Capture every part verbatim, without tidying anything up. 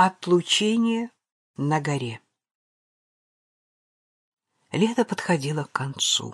Отлучение на горе. Лето подходило к концу.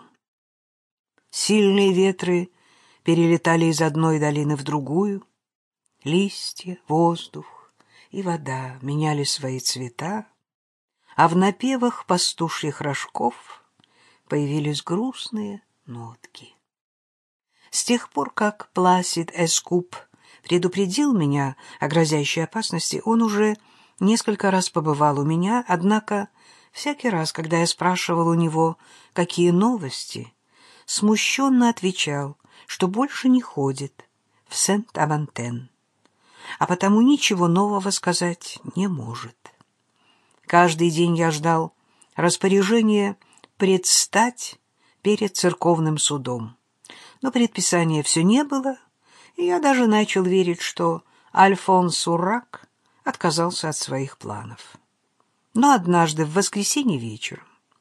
Сильные ветры перелетали из одной долины в другую. Листья, воздух и вода меняли свои цвета, а в напевах пастушьих рожков появились грустные нотки. С тех пор, как Пласид Эскуп предупредил меня о грозящей опасности, он уже несколько раз побывал у меня, однако всякий раз, когда я спрашивал у него, какие новости, смущенно отвечал, что больше не ходит в Сент-Авантен, а потому ничего нового сказать не может. Каждый день я ждал распоряжения предстать перед церковным судом, но предписания все не было, и я даже начал верить, что Альфонс Уррак отказался от своих планов. Но однажды в воскресенье вечером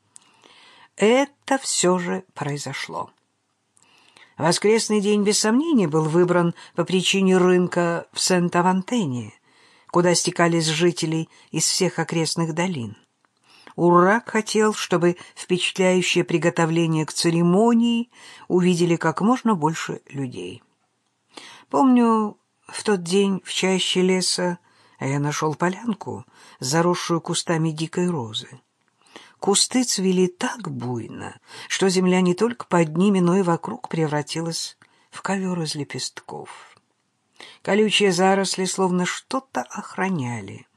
это все же произошло. Воскресный день, без сомнения, был выбран по причине рынка в Сент-Авантене, куда стекались жители из всех окрестных долин. Уррак хотел, чтобы впечатляющее приготовление к церемонии увидели как можно больше людей. Помню, в тот день в чаще леса я нашел полянку, заросшую кустами дикой розы. Кусты цвели так буйно, что земля не только под ними, но и вокруг превратилась в ковер из лепестков. Колючие заросли словно что-то охраняли.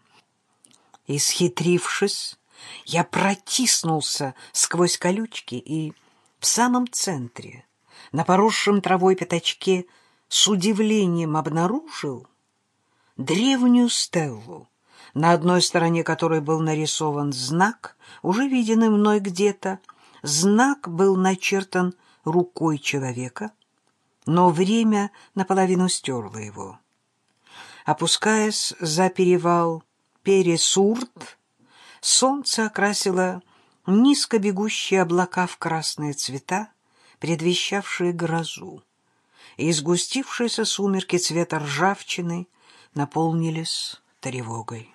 Исхитрившись, я протиснулся сквозь колючки и в самом центре, на поросшем травой пятачке, с удивлением обнаружил древнюю стеллу, на одной стороне которой был нарисован знак, уже виденный мной где-то. Знак был начертан рукой человека, но время наполовину стерло его. Опускаясь за перевал Пересурт, солнце окрасило низко бегущие облака в красные цвета, предвещавшие грозу, и сгустившиеся сумерки цвета ржавчины наполнились тревогой.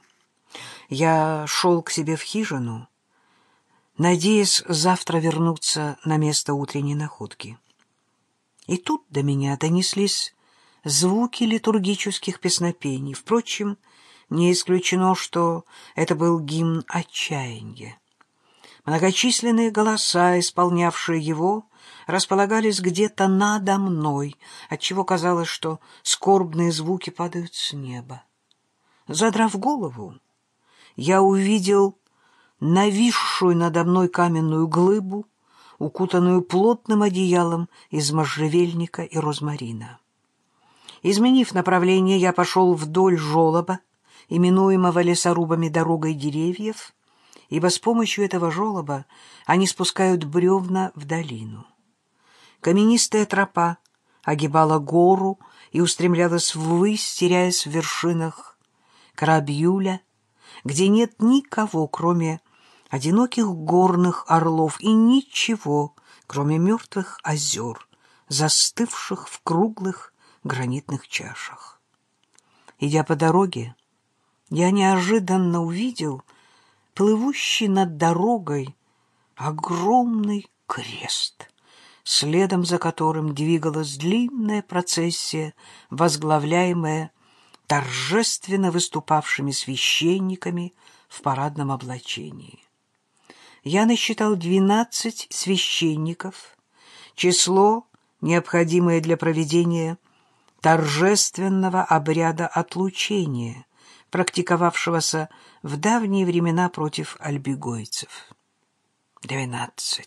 Я шел к себе в хижину, надеясь завтра вернуться на место утренней находки. И тут до меня донеслись звуки литургических песнопений. Впрочем, не исключено, что это был гимн отчаяния. Многочисленные голоса, исполнявшие его, располагались где-то надо мной, отчего казалось, что скорбные звуки падают с неба. Задрав голову, я увидел нависшую надо мной каменную глыбу, укутанную плотным одеялом из можжевельника и розмарина. Изменив направление, я пошел вдоль желоба, именуемого лесорубами дорогой деревьев, ибо с помощью этого желоба они спускают бревна в долину. Каменистая тропа огибала гору и устремлялась ввысь, теряясь в вершинах Крабьюля, где нет никого, кроме одиноких горных орлов, и ничего, кроме мертвых озер, застывших в круглых гранитных чашах. Идя по дороге, я неожиданно увидел плывущий над дорогой огромный крест, следом за которым двигалась длинная процессия, возглавляемая торжественно выступавшими священниками в парадном облачении. Я насчитал двенадцать священников, число, необходимое для проведения торжественного обряда отлучения, практиковавшегося в давние времена против альбигойцев. Двенадцать.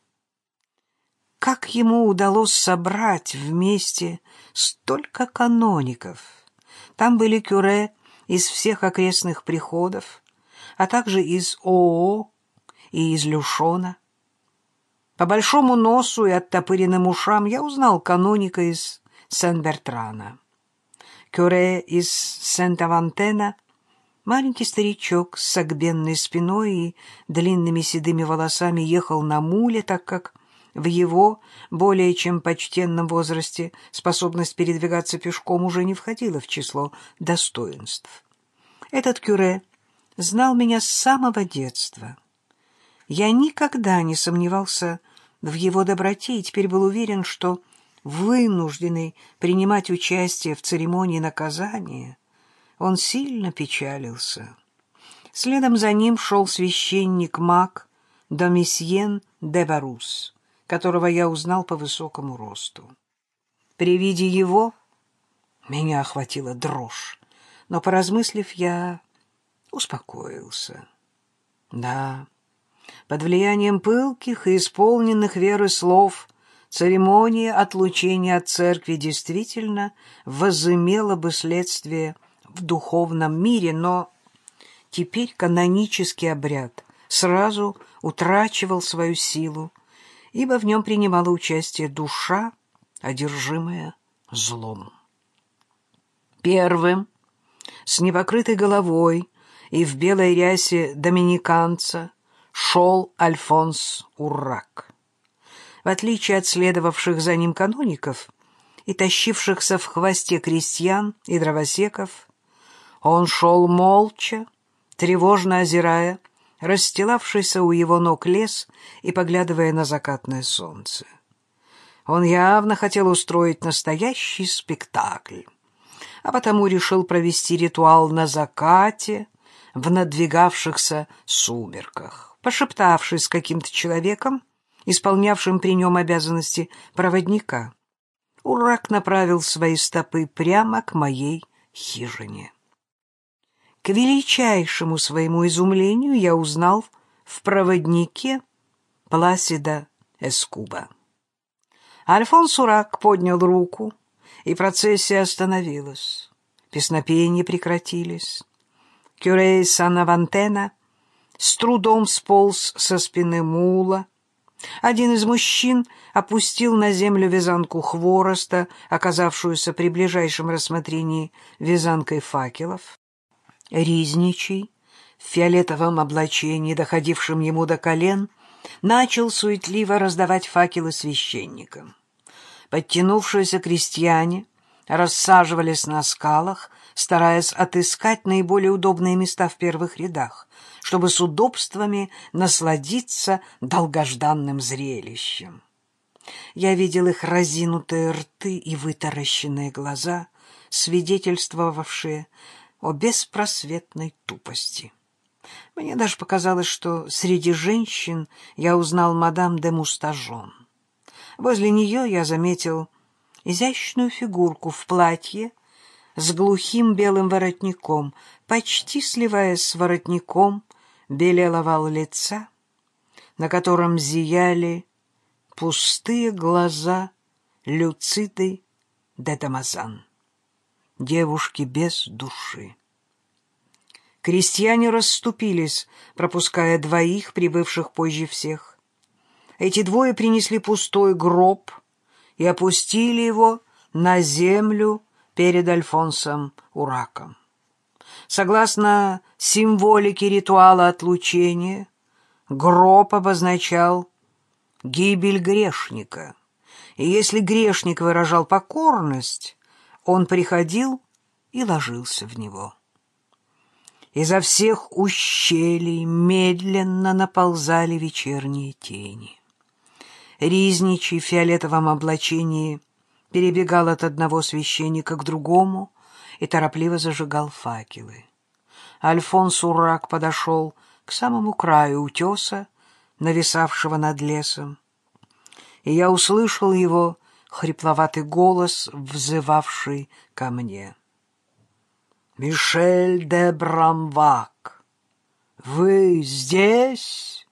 Как ему удалось собрать вместе столько каноников? Там были кюре из всех окрестных приходов, а также из ООО и из Люшона. По большому носу и оттопыренным ушам я узнал каноника из Сен-Бертрана. Кюре из Сент-Авантена, маленький старичок с согбенной спиной и длинными седыми волосами, ехал на муле, так как в его более чем почтенном возрасте способность передвигаться пешком уже не входила в число достоинств. Этот кюре знал меня с самого детства. Я никогда не сомневался в его доброте и теперь был уверен, что, вынужденный принимать участие в церемонии наказания, он сильно печалился. Следом за ним шел священник-маг Домисьен де Барус, которого я узнал по высокому росту. При виде его меня охватила дрожь, но, поразмыслив, я успокоился. Да, под влиянием пылких и исполненных веры слов церемония отлучения от церкви действительно возымела бы следствие в духовном мире, но теперь канонический обряд сразу утрачивал свою силу, ибо в нем принимала участие душа, одержимая злом. Первым, с непокрытой головой и в белой рясе доминиканца, шел Альфонс Уррак. В отличие от следовавших за ним каноников и тащившихся в хвосте крестьян и дровосеков, он шел молча, тревожно озирая расстилавшийся у его ног лес и поглядывая на закатное солнце. Он явно хотел устроить настоящий спектакль, а потому решил провести ритуал на закате в надвигавшихся сумерках. Пошептавшись с каким-то человеком, исполнявшим при нем обязанности проводника, Уррак направил свои стопы прямо к моей хижине. К величайшему своему изумлению я узнал в проводнике Пласида Эскуба. Альфонс Уррак поднял руку, и процессия остановилась. Песнопения прекратились. Кюре Сан-Авантена с трудом сполз со спины мула. Один из мужчин опустил на землю вязанку хвороста, оказавшуюся при ближайшем рассмотрении вязанкой факелов. Ризничий, в фиолетовом облачении, доходившем ему до колен, начал суетливо раздавать факелы священникам. Подтянувшиеся крестьяне рассаживались на скалах, стараясь отыскать наиболее удобные места в первых рядах, чтобы с удобствами насладиться долгожданным зрелищем. Я видел их разинутые рты и вытаращенные глаза, свидетельствовавшие о беспросветной тупости. Мне даже показалось, что среди женщин я узнал мадам де Мустажон. Возле нее я заметил изящную фигурку в платье с глухим белым воротником, почти сливаясь с воротником белел овал лица, на котором зияли пустые глаза Люциды де Дамазан, девушки без души. Крестьяне расступились, пропуская двоих, прибывших позже всех. Эти двое принесли пустой гроб и опустили его на землю перед Альфонсом Урраком. Согласно символике ритуала отлучения, гроб обозначал гибель грешника, и если грешник выражал покорность, он приходил и ложился в него. Изо всех ущелий медленно наползали вечерние тени. Ризничий в фиолетовом облачении перебегал от одного священника к другому и торопливо зажигал факелы. Альфонс Уррак подошел к самому краю утеса, нависавшего над лесом, и я услышал его хрипловатый голос, взывавший ко мне. «Мишель де Брамвак, вы здесь?»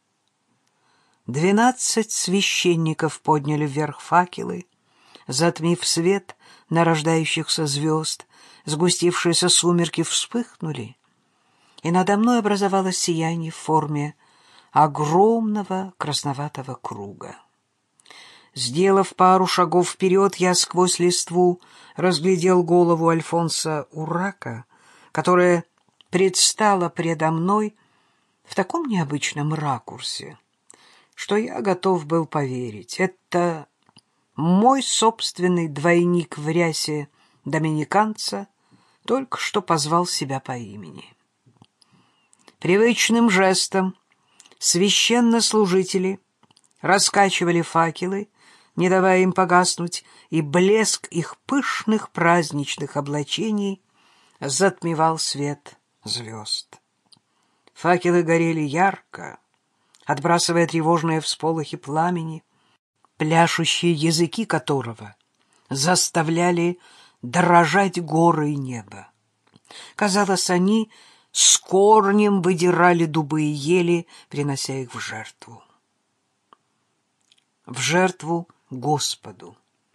Двенадцать священников подняли вверх факелы, затмив свет нарождающихся звезд, сгустившиеся сумерки вспыхнули, и надо мной образовалось сияние в форме огромного красноватого круга. Сделав пару шагов вперед, я сквозь листву разглядел голову Альфонса Уррака, которая предстала предо мной в таком необычном ракурсе, что я готов был поверить. Это мой собственный двойник в рясе доминиканца только что позвал себя по имени. Привычным жестом священнослужители раскачивали факелы, не давая им погаснуть, и блеск их пышных праздничных облачений затмевал свет звезд. Факелы горели ярко, отбрасывая тревожные всполохи пламени, пляшущие языки которого заставляли дрожать горы и небо. Казалось, они с корнем выдирали дубы и ели, принося их в жертву. В жертву Господу.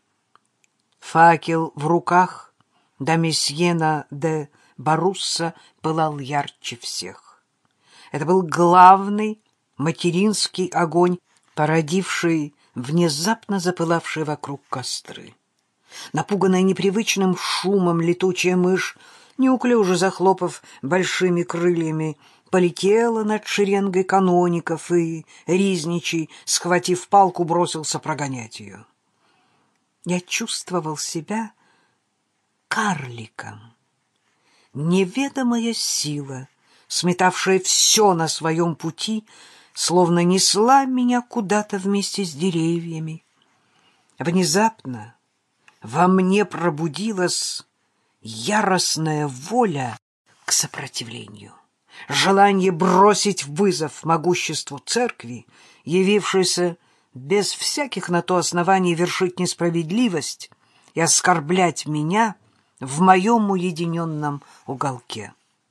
Факел в руках Домисьена де Барусса пылал ярче всех. Это был главный материнский огонь, породивший внезапно запылавшие вокруг костры. Напуганная непривычным шумом летучая мышь, неуклюже захлопав большими крыльями, полетела над шеренгой каноников, и Ризничий, схватив палку, бросился прогонять ее. Я чувствовал себя карликом. Неведомая сила, сметавшая все на своем пути, словно несла меня куда-то вместе с деревьями. Внезапно во мне пробудилась яростная воля к сопротивлению, желание бросить вызов могуществу церкви, явившейся без всяких на то оснований вершить несправедливость и оскорблять меня в моем уединенном уголке.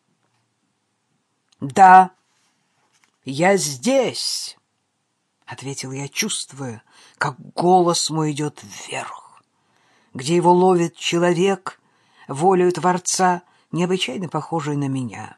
«Да, я здесь», — ответил я, чувствуя, как голос мой идет вверх, где его ловит человек, волею Творца, необычайно похожий на меня.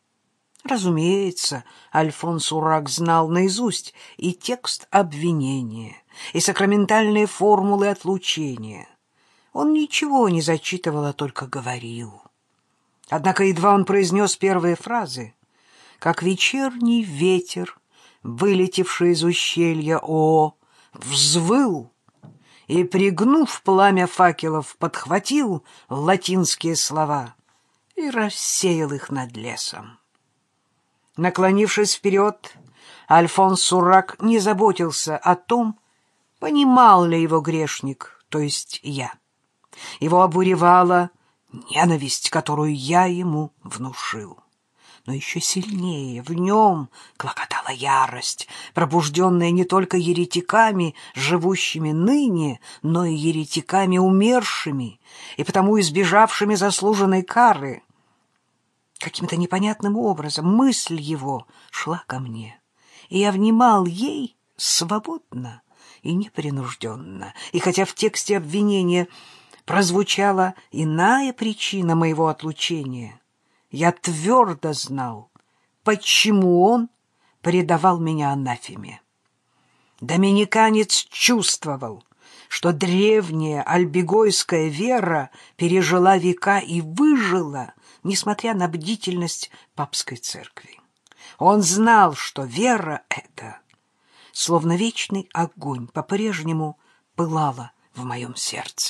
Разумеется, Альфонс Урак знал наизусть и текст обвинения, и сакраментальные формулы отлучения. Он ничего не зачитывал, а только говорил. Однако едва он произнес первые фразы, как вечерний ветер, вылетевший из ущелья О, взвыл и, пригнув пламя факелов, подхватил латинские слова и рассеял их над лесом. Наклонившись вперед, Альфонс Урак не заботился о том, понимал ли его грешник, то есть я. Его обуревала ненависть, которую я ему внушил. Но еще сильнее в нем клокотала ярость, пробужденная не только еретиками, живущими ныне, но и еретиками умершими, и потому избежавшими заслуженной кары. Каким-то непонятным образом мысль его шла ко мне, и я внимал ей свободно и непринужденно. И хотя в тексте обвинения прозвучала иная причина моего отлучения, я твердо знал, почему он предавал меня анафеме. Доминиканец чувствовал, что древняя альбегойская вера пережила века и выжила, несмотря на бдительность папской церкви. Он знал, что вера эта, словно вечный огонь, по-прежнему пылала в моем сердце.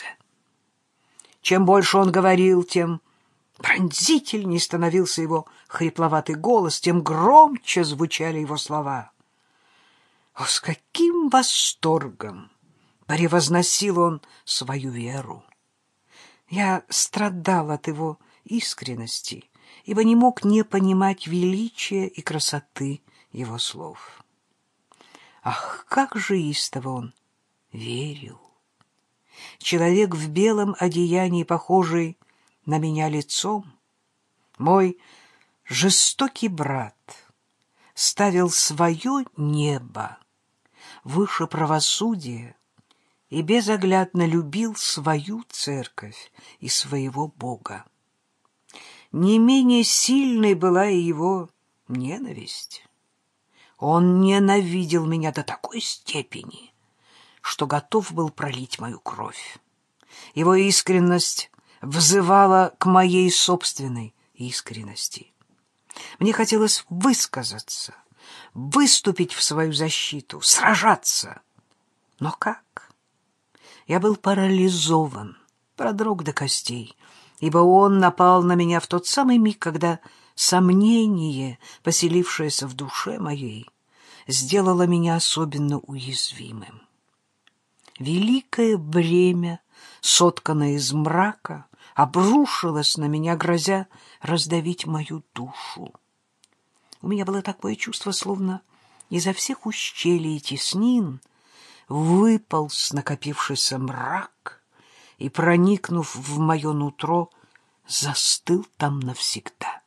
Чем больше он говорил, тем пронзительней становился его хрипловатый голос, тем громче звучали его слова. О, с каким восторгом превозносил он свою веру! Я страдал от его искренности, ибо не мог не понимать величия и красоты его слов. Ах, как же истово он верил! Человек в белом одеянии, похожий на меня лицом, мой жестокий брат, ставил свое небо выше правосудия и безоглядно любил свою церковь и своего Бога. Не менее сильной была и его ненависть. Он ненавидел меня до такой степени, что готов был пролить мою кровь. Его искренность взывала к моей собственной искренности. Мне хотелось высказаться, выступить в свою защиту, сражаться. Но как? Я был парализован, продрог до костей, ибо он напал на меня в тот самый миг, когда Сомнение, поселившееся в душе моей, сделало меня особенно уязвимым. Великое бремя, сотканное из мрака, обрушилось на меня, грозя раздавить мою душу. У меня было такое чувство, словно изо всех ущелий и теснин выполз накопившийся мрак и, проникнув в мое нутро, застыл там навсегда.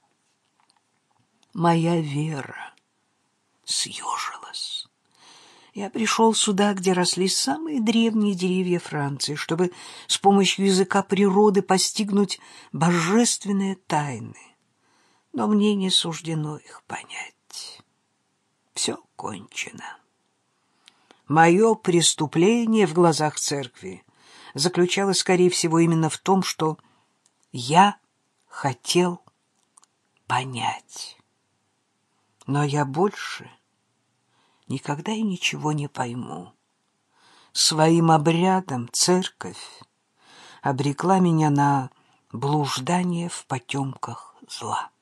Моя вера съежилась. Я пришел сюда, где росли самые древние деревья Франции, чтобы с помощью языка природы постигнуть божественные тайны. Но мне не суждено их понять. Все кончено. Мое преступление в глазах церкви заключалось, скорее всего, именно в том, что я хотел понять. Но я больше никогда и ничего не пойму. Своим обрядом церковь обрекла меня на блуждание в потемках зла.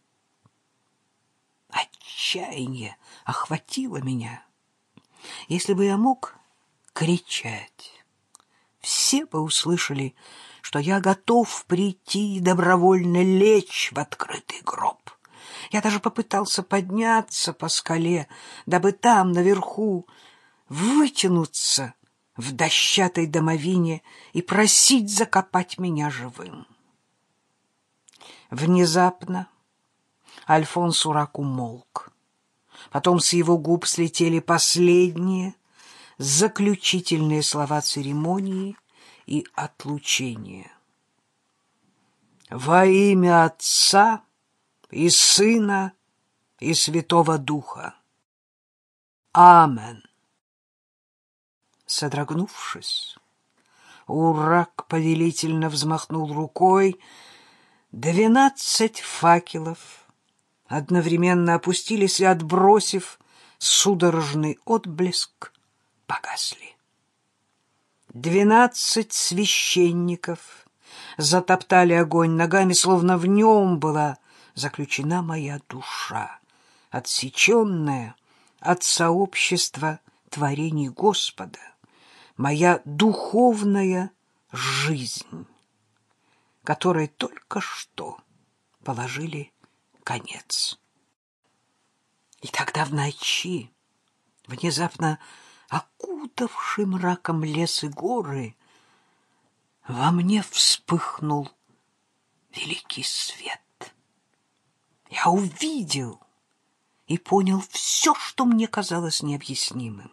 Отчаяние охватило меня. Если бы я мог кричать, все бы услышали, что я готов прийти и добровольно лечь в открытый гроб. Я даже попытался подняться по скале, дабы там, наверху, вытянуться в дощатой домовине и просить закопать меня живым. Внезапно Альфонс Урак умолк. Потом с его губ слетели последние, заключительные слова церемонии и отлучения. «Во имя Отца и Сына и Святого Духа. Амен». Содрогнувшись, Урак повелительно взмахнул рукой. Двенадцать факелов одновременно опустились и, отбросив судорожный отблеск, погасли. Двенадцать священников затоптали огонь ногами, словно в нем была заключена моя душа, отсеченная от сообщества творений Господа, моя духовная жизнь, которой только что положили конец. И тогда в ночи, внезапно окутавший мраком лес и горы, во мне вспыхнул великий свет. Я увидел и понял все, что мне казалось необъяснимым.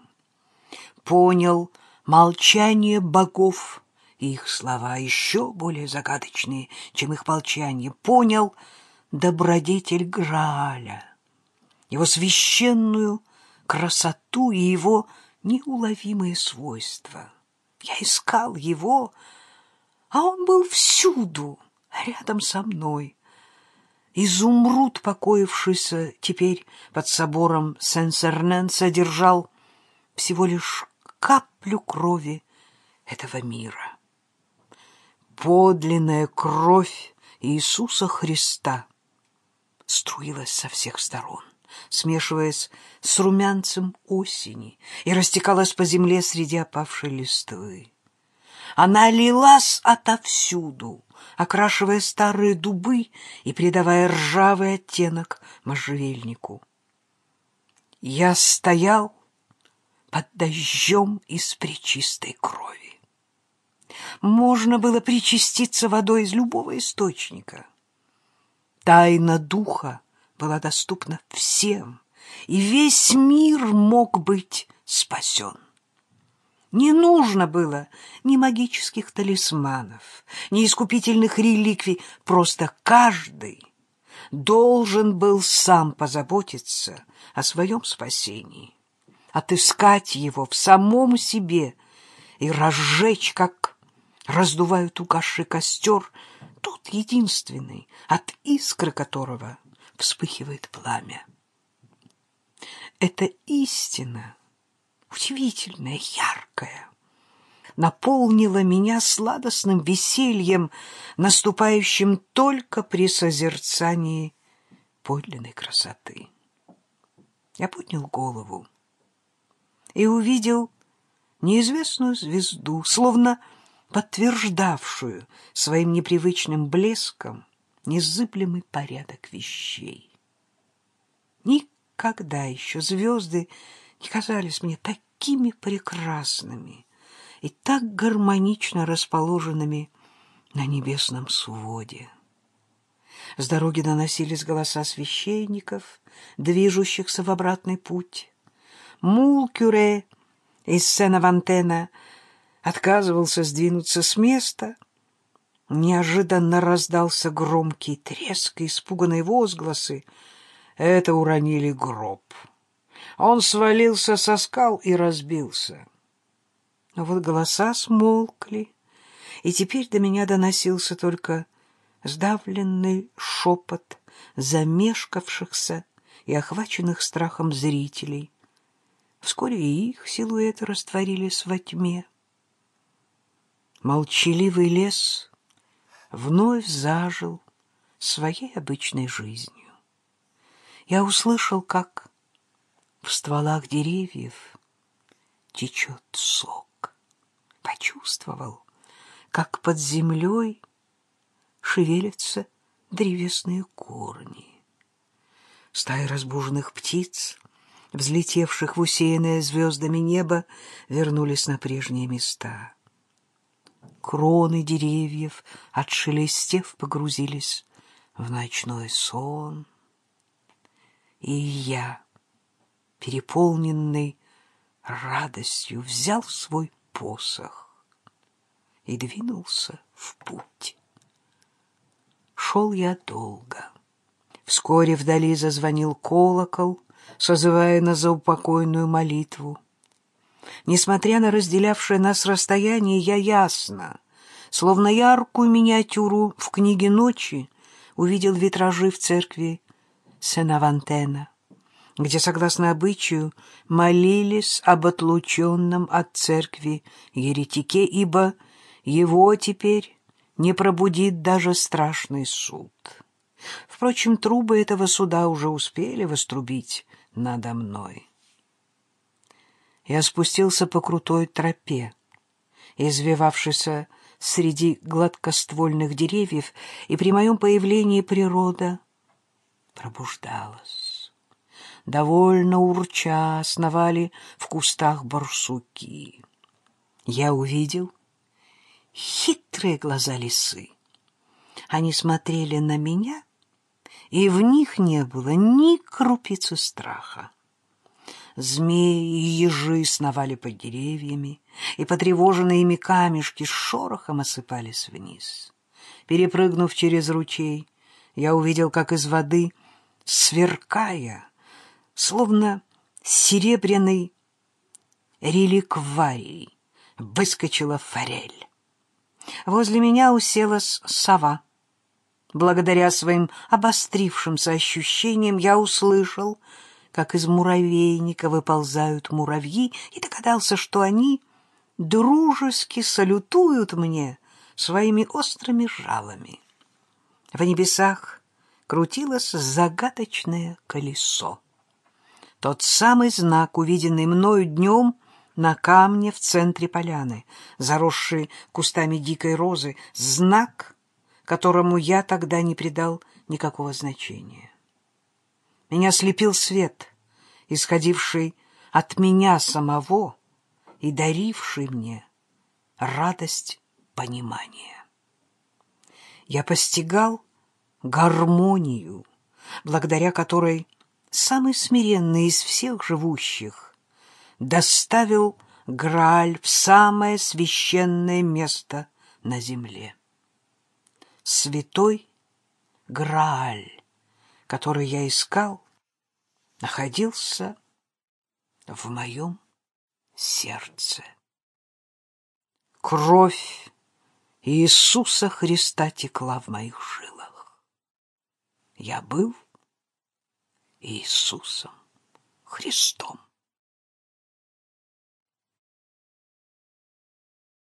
Понял молчание богов и их слова, еще более загадочные, чем их молчание. Понял добродетель Грааля, его священную красоту и его неуловимые свойства. Я искал его, а он был всюду, рядом со мной. Изумруд, покоившийся теперь под собором Сен-Сернен, содержал всего лишь каплю крови этого мира. Подлинная кровь Иисуса Христа струилась со всех сторон, смешиваясь с румянцем осени, и растекалась по земле среди опавшей листвы. Она лилась отовсюду, окрашивая старые дубы и придавая ржавый оттенок можжевельнику. Я стоял под дождем из пречистой крови. Можно было причаститься водой из любого источника. Тайна духа была доступна всем, и весь мир мог быть спасен. Не нужно было ни магических талисманов, ни искупительных реликвий, просто каждый должен был сам позаботиться о своем спасении, отыскать его в самом себе и разжечь, как раздувают угасший костер, тот единственный, от искры которого вспыхивает пламя. Эта истина, удивительная, яркая, наполнила меня сладостным весельем, наступающим только при созерцании подлинной красоты. Я поднял голову и увидел неизвестную звезду, словно подтверждавшую своим непривычным блеском незыблемый порядок вещей. Никогда еще звезды не казались мне такими прекрасными и так гармонично расположенными на небесном своде. С дороги доносились голоса священников, движущихся в обратный путь. Мул-Кюре из Сен-Авантена отказывался сдвинуться с места. Неожиданно раздался громкий треск и испуганные возгласы. Это уронили гроб. Он свалился со скал и разбился. Но вот голоса смолкли, и теперь до меня доносился только сдавленный шепот замешкавшихся и охваченных страхом зрителей. Вскоре и их силуэты растворились во тьме. Молчаливый лес вновь зажил своей обычной жизнью. Я услышал, как в стволах деревьев течет сок. Почувствовал, как под землей шевелятся древесные корни. Стаи разбуженных птиц, взлетевших в усеянное звездами небо, вернулись на прежние места. Кроны деревьев, отшелестев, погрузились в ночной сон. И я, переполненный радостью, взял свой посох и двинулся в путь. Шел я долго. Вскоре вдали зазвонил колокол, созывая на заупокойную молитву. Несмотря на разделявшее нас расстояние, я ясно, словно яркую миниатюру в книге ночи, увидел витражи в церкви Сен-Авантена, где, согласно обычаю, молились об отлученном от церкви еретике, ибо его теперь не пробудит даже страшный суд. Впрочем, трубы этого суда уже успели вострубить надо мной. Я спустился по крутой тропе, извивавшейся среди гладкоствольных деревьев, и при моем появлении природа пробуждалась. Довольно урча сновали в кустах барсуки. Я увидел хитрые глаза лисы. Они смотрели на меня, и в них не было ни крупицы страха. Змеи и ежи сновали под деревьями, и потревоженные ими камешки с шорохом осыпались вниз. Перепрыгнув через ручей, я увидел, как из воды, сверкая, словно серебряный реликварий, выскочила форель. Возле меня уселась сова. Благодаря своим обострившимся ощущениям я услышал, как из муравейника выползают муравьи, и догадался, что они дружески салютуют мне своими острыми жалами. В небесах крутилось загадочное колесо. Тот самый знак, увиденный мною днем на камне в центре поляны, заросший кустами дикой розы, знак, которому я тогда не придал никакого значения. Меня слепил свет, исходивший от меня самого и даривший мне радость понимания. Я постигал гармонию, благодаря которой самый смиренный из всех живущих доставил Грааль в самое священное место на земле. Святой Грааль, который я искал, находился в моем сердце. Кровь Иисуса Христа текла в моих жилах. Я был Иисусом Христом.